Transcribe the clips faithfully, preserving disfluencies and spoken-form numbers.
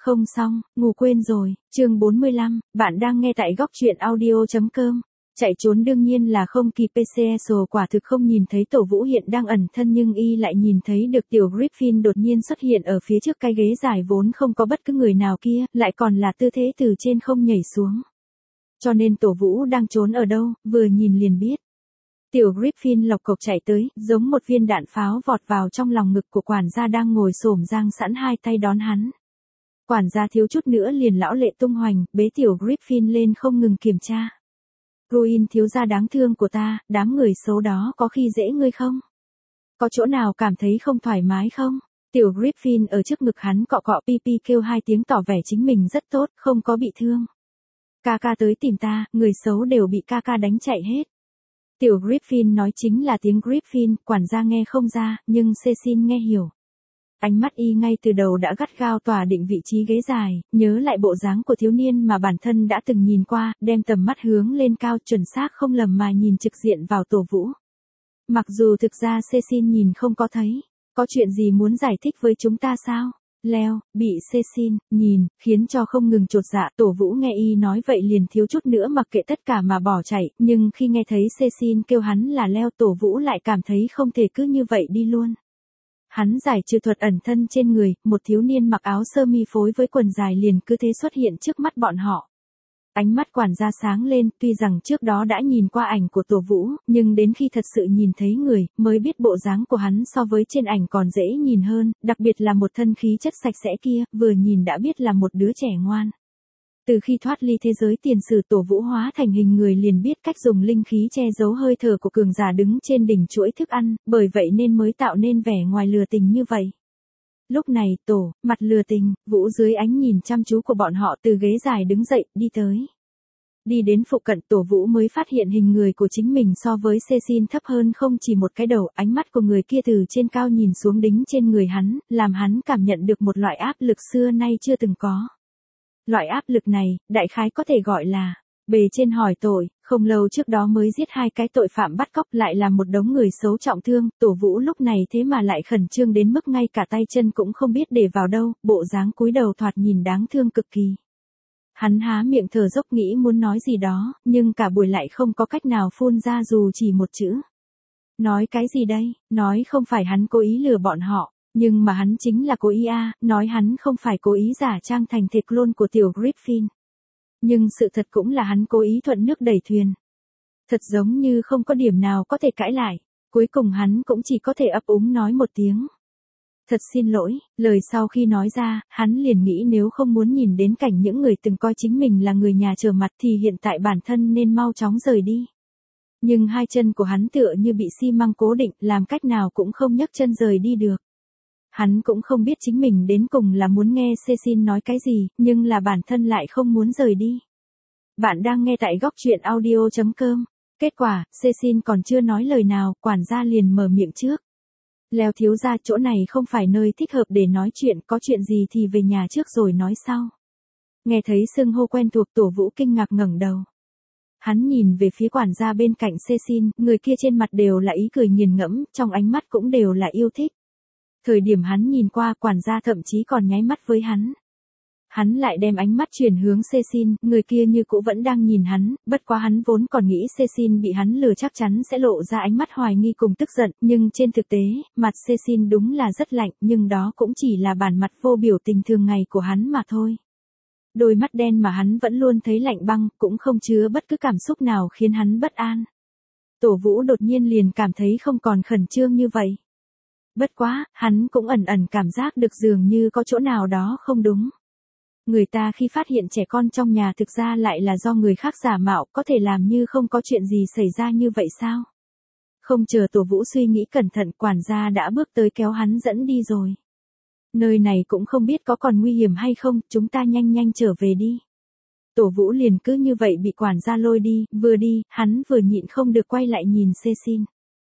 Không xong, ngủ quên rồi, chương bốn mươi lăm, bạn đang nghe tại góc truyện audio.com. Chạy trốn đương nhiên là không kịp pê xê sờ quả thực không nhìn thấy Tổ Vũ hiện đang ẩn thân nhưng y lại nhìn thấy được tiểu Griffin đột nhiên xuất hiện ở phía trước cái ghế dài vốn không có bất cứ người nào kia, lại còn là tư thế từ trên không nhảy xuống. Cho nên Tổ Vũ đang trốn ở đâu, vừa nhìn liền biết. Tiểu Griffin lộc cộc chạy tới, giống một viên đạn pháo vọt vào trong lòng ngực của quản gia đang ngồi xổm dang sẵn hai tay đón hắn. Quản gia thiếu chút nữa liền lão lệ tung hoành, bế tiểu Griffin lên không ngừng kiểm tra. Ruin thiếu gia đáng thương của ta, đám người xấu đó có khi dễ ngươi không? Có chỗ nào cảm thấy không thoải mái không? Tiểu Griffin ở trước ngực hắn cọ cọ pi pi kêu hai tiếng tỏ vẻ chính mình rất tốt, không có bị thương. Ca ca tới tìm ta, người xấu đều bị ca ca đánh chạy hết. Tiểu Griffin nói chính là tiếng Griffin, quản gia nghe không ra, nhưng Cecil nghe hiểu. Ánh mắt y ngay từ đầu đã gắt gao tỏa định vị trí ghế dài, nhớ lại bộ dáng của thiếu niên mà bản thân đã từng nhìn qua, đem tầm mắt hướng lên cao chuẩn xác không lầm mà nhìn trực diện vào Tổ Vũ. Mặc dù thực ra Cecil nhìn không có thấy, có chuyện gì muốn giải thích với chúng ta sao? Leo, bị Cecil, nhìn, khiến cho không ngừng chột dạ. Tổ Vũ nghe y nói vậy liền thiếu chút nữa mặc kệ tất cả mà bỏ chạy, nhưng khi nghe thấy Cecil kêu hắn là Leo Tổ Vũ lại cảm thấy không thể cứ như vậy đi luôn. Hắn giải trừ thuật ẩn thân trên người, một thiếu niên mặc áo sơ mi phối với quần dài liền cứ thế xuất hiện trước mắt bọn họ. Ánh mắt quản gia sáng lên, tuy rằng trước đó đã nhìn qua ảnh của Tổ Vũ, nhưng đến khi thật sự nhìn thấy người, mới biết bộ dáng của hắn so với trên ảnh còn dễ nhìn hơn, đặc biệt là một thân khí chất sạch sẽ kia, vừa nhìn đã biết là một đứa trẻ ngoan. Từ khi thoát ly thế giới tiền sử Tổ Vũ hóa thành hình người liền biết cách dùng linh khí che giấu hơi thở của cường giả đứng trên đỉnh chuỗi thức ăn, bởi vậy nên mới tạo nên vẻ ngoài lừa tình như vậy. Lúc này Tổ, mặt lừa tình, Vũ dưới ánh nhìn chăm chú của bọn họ từ ghế dài đứng dậy, đi tới. Đi đến phụ cận Tổ Vũ mới phát hiện hình người của chính mình so với Cecil thấp hơn không chỉ một cái đầu, ánh mắt của người kia từ trên cao nhìn xuống đính trên người hắn, làm hắn cảm nhận được một loại áp lực xưa nay chưa từng có. Loại áp lực này, đại khái có thể gọi là, bề trên hỏi tội, không lâu trước đó mới giết hai cái tội phạm bắt cóc lại là một đống người xấu trọng thương, Tổ Vũ lúc này thế mà lại khẩn trương đến mức ngay cả tay chân cũng không biết để vào đâu, bộ dáng cúi đầu thoạt nhìn đáng thương cực kỳ. Hắn há miệng thở dốc nghĩ muốn nói gì đó, nhưng cả buổi lại không có cách nào phun ra dù chỉ một chữ. Nói cái gì đây, nói không phải hắn cố ý lừa bọn họ. Nhưng mà hắn chính là cố ý a, nói hắn không phải cố ý giả trang thành thể clone của tiểu Griffin. Nhưng sự thật cũng là hắn cố ý thuận nước đẩy thuyền. Thật giống như không có điểm nào có thể cãi lại, cuối cùng hắn cũng chỉ có thể ấp úng nói một tiếng. Thật xin lỗi, lời sau khi nói ra, hắn liền nghĩ nếu không muốn nhìn đến cảnh những người từng coi chính mình là người nhà trở mặt thì hiện tại bản thân nên mau chóng rời đi. Nhưng hai chân của hắn tựa như bị xi măng cố định, làm cách nào cũng không nhấc chân rời đi được. Hắn cũng không biết chính mình đến cùng là muốn nghe Cecil nói cái gì, nhưng là bản thân lại không muốn rời đi. Bạn đang nghe tại góc truyện audio.com. Kết quả, Cecil còn chưa nói lời nào, quản gia liền mở miệng trước. Leo thiếu gia, chỗ này không phải nơi thích hợp để nói chuyện, có chuyện gì thì về nhà trước rồi nói sau. Nghe thấy xưng hô quen thuộc, Tổ Vũ kinh ngạc ngẩng đầu. Hắn nhìn về phía quản gia bên cạnh Cecil, người kia trên mặt đều là ý cười nghiền ngẫm, trong ánh mắt cũng đều là yêu thích. Thời điểm hắn nhìn qua, quản gia thậm chí còn nháy mắt với hắn. Hắn lại đem ánh mắt chuyển hướng Cecil, người kia như cũ vẫn đang nhìn hắn, bất quá hắn vốn còn nghĩ Cecil bị hắn lừa chắc chắn sẽ lộ ra ánh mắt hoài nghi cùng tức giận, nhưng trên thực tế, mặt Cecil đúng là rất lạnh, nhưng đó cũng chỉ là bản mặt vô biểu tình thường ngày của hắn mà thôi. Đôi mắt đen mà hắn vẫn luôn thấy lạnh băng, cũng không chứa bất cứ cảm xúc nào khiến hắn bất an. Tổ Vũ đột nhiên liền cảm thấy không còn khẩn trương như vậy. Bất quá, hắn cũng ẩn ẩn cảm giác được dường như có chỗ nào đó không đúng. Người ta khi phát hiện trẻ con trong nhà thực ra lại là do người khác giả mạo, có thể làm như không có chuyện gì xảy ra như vậy sao? Không chờ Tổ Vũ suy nghĩ cẩn thận, quản gia đã bước tới kéo hắn dẫn đi rồi. Nơi này cũng không biết có còn nguy hiểm hay không, chúng ta nhanh nhanh trở về đi. Tổ Vũ liền cứ như vậy bị quản gia lôi đi, vừa đi, hắn vừa nhịn không được quay lại nhìn Cecil.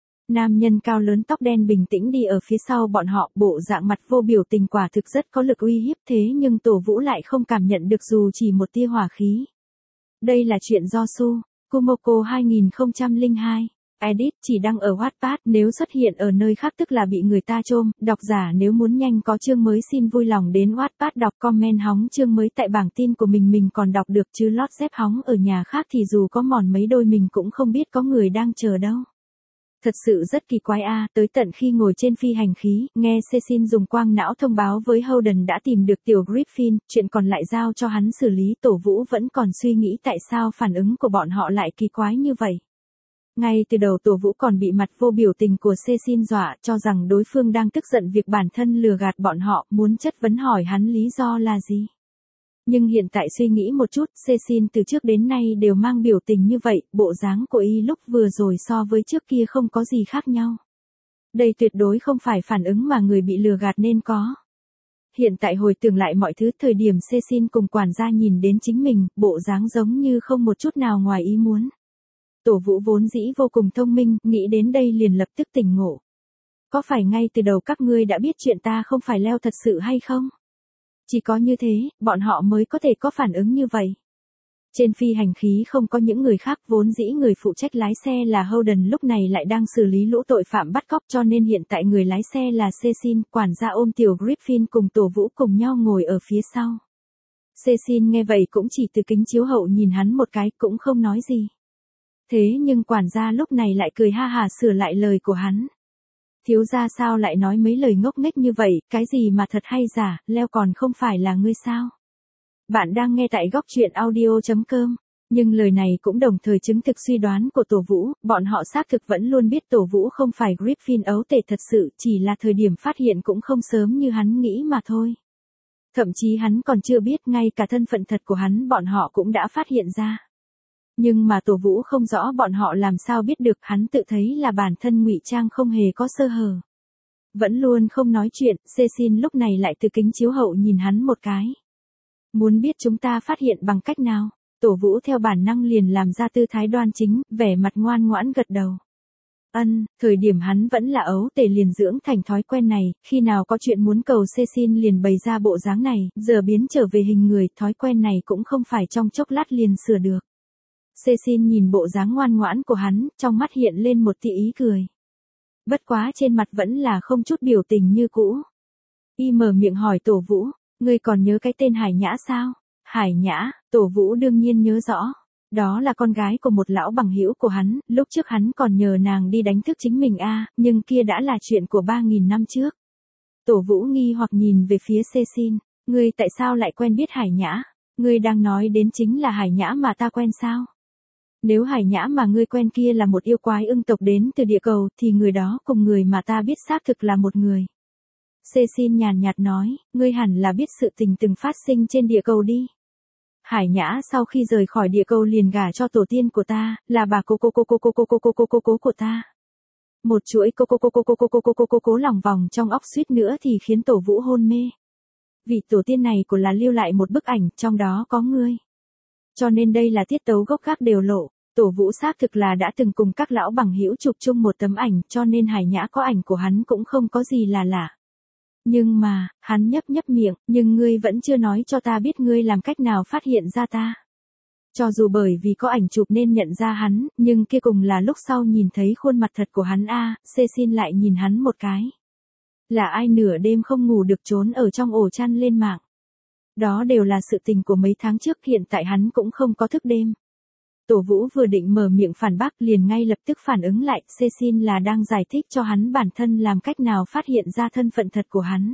Nam nhân cao lớn tóc đen bình tĩnh đi ở phía sau bọn họ, bộ dạng mặt vô biểu tình quả thực rất có lực uy hiếp, thế nhưng Tổ Vũ lại không cảm nhận được dù chỉ một tia hỏa khí. Đây là chuyện do Su, Kumoko hai không không hai. Edit chỉ đăng ở Wattpad, nếu xuất hiện ở nơi khác tức là bị người ta trôm. Độc giả nếu muốn nhanh có chương mới xin vui lòng đến Wattpad đọc comment hóng chương mới tại bảng tin của mình mình còn đọc được chứ lót dép hóng ở nhà khác thì dù có mòn mấy đôi mình cũng không biết có người đang chờ đâu. Thật sự rất kỳ quái a, à, tới tận khi ngồi trên phi hành khí, nghe Cecil dùng quang não thông báo với Holden đã tìm được tiểu Griffin, chuyện còn lại giao cho hắn xử lý. Tổ Vũ vẫn còn suy nghĩ tại sao phản ứng của bọn họ lại kỳ quái như vậy. Ngay từ đầu Tổ Vũ còn bị mặt vô biểu tình của Cecil dọa, cho rằng đối phương đang tức giận việc bản thân lừa gạt bọn họ, muốn chất vấn hỏi hắn lý do là gì. Nhưng hiện tại suy nghĩ một chút, Cecil từ trước đến nay đều mang biểu tình như vậy, bộ dáng của y lúc vừa rồi so với trước kia không có gì khác nhau. Đây tuyệt đối không phải phản ứng mà người bị lừa gạt nên có. Hiện tại hồi tưởng lại mọi thứ, thời điểm Cecil cùng quản gia nhìn đến chính mình, bộ dáng giống như không một chút nào ngoài ý muốn. Tổ Vũ vốn dĩ vô cùng thông minh, nghĩ đến đây liền lập tức tỉnh ngộ. Có phải ngay từ đầu các ngươi đã biết chuyện ta không phải leo thật sự hay không? Chỉ có như thế, bọn họ mới có thể có phản ứng như vậy. Trên phi hành khí không có những người khác, vốn dĩ người phụ trách lái xe là Holden lúc này lại đang xử lý lũ tội phạm bắt cóc cho nên hiện tại người lái xe là Cecil, quản gia ôm tiểu Griffin cùng Tổ Vũ cùng nhau ngồi ở phía sau. Cecil nghe vậy cũng chỉ từ kính chiếu hậu nhìn hắn một cái cũng không nói gì. Thế nhưng quản gia lúc này lại cười ha hà sửa lại lời của hắn. Thiếu gia sao lại nói mấy lời ngốc nghếch như vậy, cái gì mà thật hay giả, leo còn không phải là ngươi sao? Bạn đang nghe tại góc truyện audio chấm com. Nhưng lời này cũng đồng thời chứng thực suy đoán của Tổ Vũ, bọn họ xác thực vẫn luôn biết Tổ Vũ không phải Griffin ấu tể thật sự, chỉ là thời điểm phát hiện cũng không sớm như hắn nghĩ mà thôi. Thậm chí hắn còn chưa biết, ngay cả thân phận thật của hắn bọn họ cũng đã phát hiện ra. Nhưng mà Tổ Vũ không rõ bọn họ làm sao biết được, hắn tự thấy là bản thân ngụy trang không hề có sơ hở. Vẫn luôn không nói chuyện, Cecil lúc này lại từ kính chiếu hậu nhìn hắn một cái. Muốn biết chúng ta phát hiện bằng cách nào? Tổ Vũ theo bản năng liền làm ra tư thái đoan chính, vẻ mặt ngoan ngoãn gật đầu. Ân, thời điểm hắn vẫn là ấu tể liền dưỡng thành thói quen này, khi nào có chuyện muốn cầu Cecil liền bày ra bộ dáng này, giờ biến trở về hình người, thói quen này cũng không phải trong chốc lát liền sửa được. Cecil nhìn bộ dáng ngoan ngoãn của hắn, trong mắt hiện lên một tia ý cười. Bất quá trên mặt vẫn là không chút biểu tình như cũ. Y mở miệng hỏi Tổ Vũ, ngươi còn nhớ cái tên Hải Nhã sao? Hải Nhã, Tổ Vũ đương nhiên nhớ rõ. Đó là con gái của một lão bằng hữu của hắn, lúc trước hắn còn nhờ nàng đi đánh thức chính mình a, nhưng kia đã là chuyện của ba nghìn năm trước. Tổ Vũ nghi hoặc nhìn về phía Cecil, ngươi tại sao lại quen biết Hải Nhã? Ngươi đang nói đến chính là Hải Nhã mà ta quen sao? Nếu Hải Nhã mà ngươi quen kia là một yêu quái ưng tộc đến từ địa cầu, thì người đó cùng người mà ta biết xác thực là một người. Cecil nhàn nhạt nói, ngươi hẳn là biết sự tình từng phát sinh trên địa cầu đi. Hải Nhã sau khi rời khỏi địa cầu liền gả cho tổ tiên của ta, là bà cô cô cô cô cô cô cô cô cô cô cô của ta. Một chuỗi cô cô cô cô cô cô cô cô cô cô cố lòng vòng trong óc suýt nữa thì khiến Tổ Vũ hôn mê. Vị tổ tiên này của là lưu lại một bức ảnh, trong đó có ngươi. Cho nên đây là tiết tấu gốc gác đều lộ. Tổ Vũ xác thực là đã từng cùng các lão bằng hữu chụp chung một tấm ảnh, cho nên Hải Nhã có ảnh của hắn cũng không có gì là lạ. Nhưng mà, hắn nhấp nhấp miệng, nhưng ngươi vẫn chưa nói cho ta biết ngươi làm cách nào phát hiện ra ta. Cho dù bởi vì có ảnh chụp nên nhận ra hắn, nhưng kia cùng là lúc sau nhìn thấy khuôn mặt thật của hắn a, à, Cecil lại nhìn hắn một cái. Là ai nửa đêm không ngủ được trốn ở trong ổ chăn lên mạng. Đó đều là sự tình của mấy tháng trước, hiện tại hắn cũng không có thức đêm. Tổ Vũ vừa định mở miệng phản bác liền ngay lập tức phản ứng lại, Cecil là đang giải thích cho hắn bản thân làm cách nào phát hiện ra thân phận thật của hắn.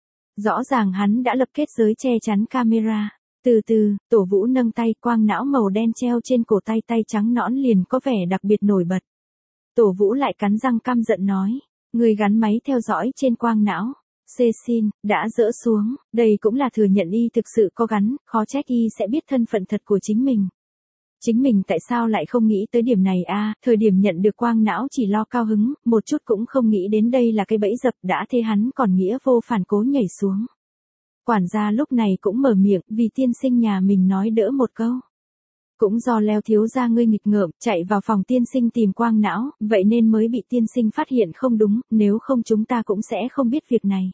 Rõ ràng hắn đã lập kết giới che chắn camera. Từ từ, Tổ Vũ nâng tay, quang não màu đen treo trên cổ tay, tay trắng nõn liền có vẻ đặc biệt nổi bật. Tổ Vũ lại cắn răng căm giận nói, người gắn máy theo dõi trên quang não. Cecil, đã dỡ xuống, đây cũng là thừa nhận y thực sự có gắn, khó trách y sẽ biết thân phận thật của chính mình. Chính mình tại sao lại không nghĩ tới điểm này a, à, thời điểm nhận được quang não chỉ lo cao hứng, một chút cũng không nghĩ đến đây là cái bẫy dập, đã thế hắn còn nghĩa vô phản cố nhảy xuống. Quản gia lúc này cũng mở miệng, vì tiên sinh nhà mình nói đỡ một câu. Cũng do Leo thiếu gia ngươi nghịch ngợm, chạy vào phòng tiên sinh tìm quang não, vậy nên mới bị tiên sinh phát hiện không đúng, nếu không chúng ta cũng sẽ không biết việc này.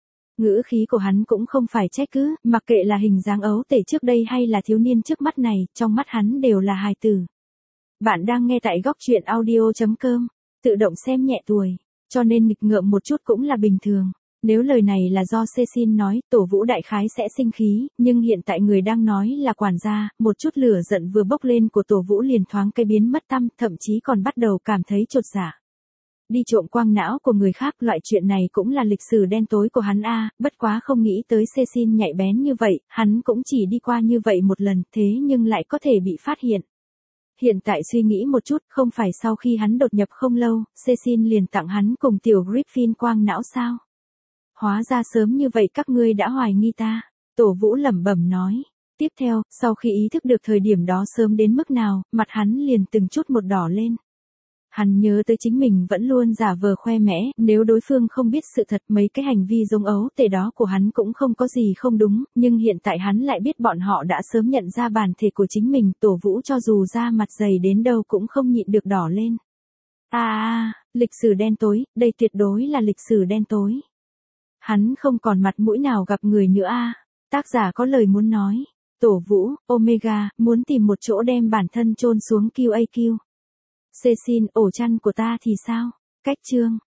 Ngữ khí của hắn cũng không phải trách cứ, mặc kệ là hình dáng ấu tể trước đây hay là thiếu niên trước mắt này, trong mắt hắn đều là hài tử. Bạn đang nghe tại góc chuyện audio chấm com. Tự động xem nhẹ tuổi, cho nên nghịch ngợm một chút cũng là bình thường. Nếu lời này là do Cecil nói, Tổ Vũ đại khái sẽ sinh khí, nhưng hiện tại người đang nói là quản gia, một chút lửa giận vừa bốc lên của Tổ Vũ liền thoáng cái biến mất tăm, thậm chí còn bắt đầu cảm thấy chột dạ. Đi trộm quang não của người khác, loại chuyện này cũng là lịch sử đen tối của hắn a, bất quá không nghĩ tới Cecil nhạy bén như vậy, hắn cũng chỉ đi qua như vậy một lần, thế nhưng lại có thể bị phát hiện. Hiện tại suy nghĩ một chút, không phải sau khi hắn đột nhập không lâu, Cecil liền tặng hắn cùng tiểu Griffin quang não sao? Hóa ra sớm như vậy các ngươi đã hoài nghi ta. Tổ Vũ lẩm bẩm nói. Tiếp theo, sau khi ý thức được thời điểm đó sớm đến mức nào, mặt hắn liền từng chút một đỏ lên. Hắn nhớ tới chính mình vẫn luôn giả vờ khoe mẽ, nếu đối phương không biết sự thật mấy cái hành vi giống ấu tể đó của hắn cũng không có gì không đúng, nhưng hiện tại hắn lại biết bọn họ đã sớm nhận ra bản thể của chính mình, Tổ Vũ cho dù da mặt dày đến đâu cũng không nhịn được đỏ lên. À à, lịch sử đen tối, đây tuyệt đối là lịch sử đen tối. Hắn không còn mặt mũi nào gặp người nữa a. À. Tác giả có lời muốn nói. Tổ Vũ, Omega, muốn tìm một chỗ đem bản thân chôn xuống quy a quy. Cecil, ổ chăn của ta thì sao? Cách chương.